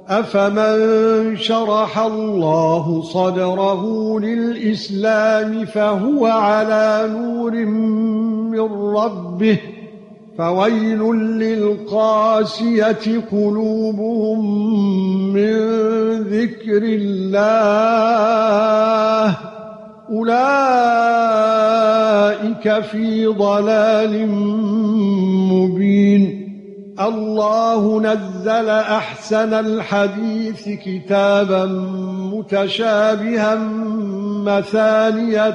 أفمن شرح الله صدره للإسلام فهو على نور من ربه فويل للقاسية قلوبهم من ذكر الله أولئك في ضلال مبين الله نزل أحسن الحديث كتابا متشابها مثانية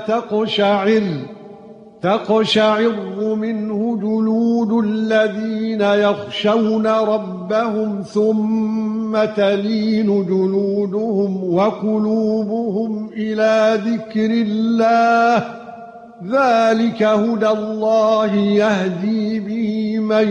تقشعر منه جلود الذين يخشون ربهم ثم تلين جلودهم وقلوبهم إلى ذكر الله ذلك هدى الله يهدي به من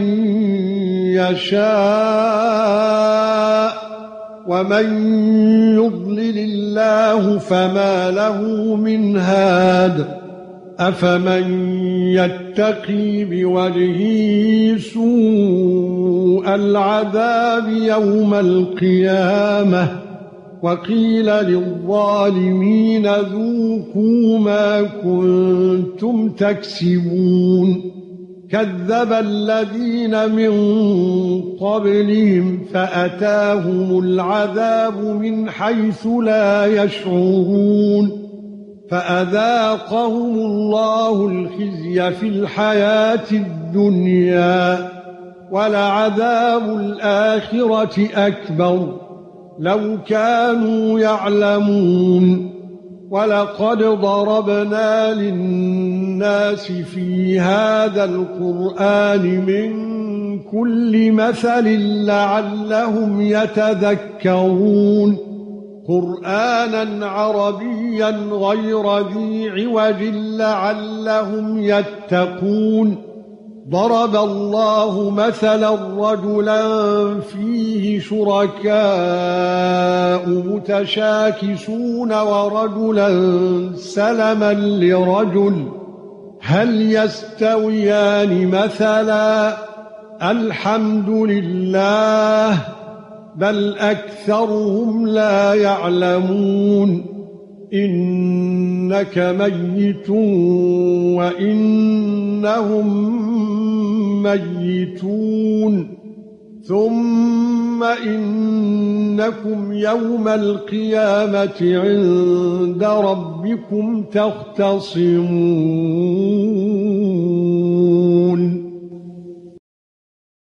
يشاء ومن يضلل الله فما له من هاد أفمن يتقي بوجهه سوء العذاب يوم القيامة وقيل للظالمين ذوقوا ما كنتم تكسبون كذب الذين من قبلهم فأتاهم العذاب من حيث لا يشعرون فأذاقهم الله الخزي في الحياة الدنيا ولعذاب الآخرة أكبر لو كانوا يعلمون ولقد ضربنا للناس في هذا القرآن من كل مثل لعلهم يتذكرون قرآنا عربيا غير ذي عوج لعلهم يتقون ضرب الله مثلا رجلا فيه شركاء متشاكسون ورجلا سلما لرجل هل يستويان مثلا الحمد لله بل أكثرهم لا يعلمون إنك ميت وإنهم ميتون ثم إنكم يوم القيامة عند ربكم تختصمون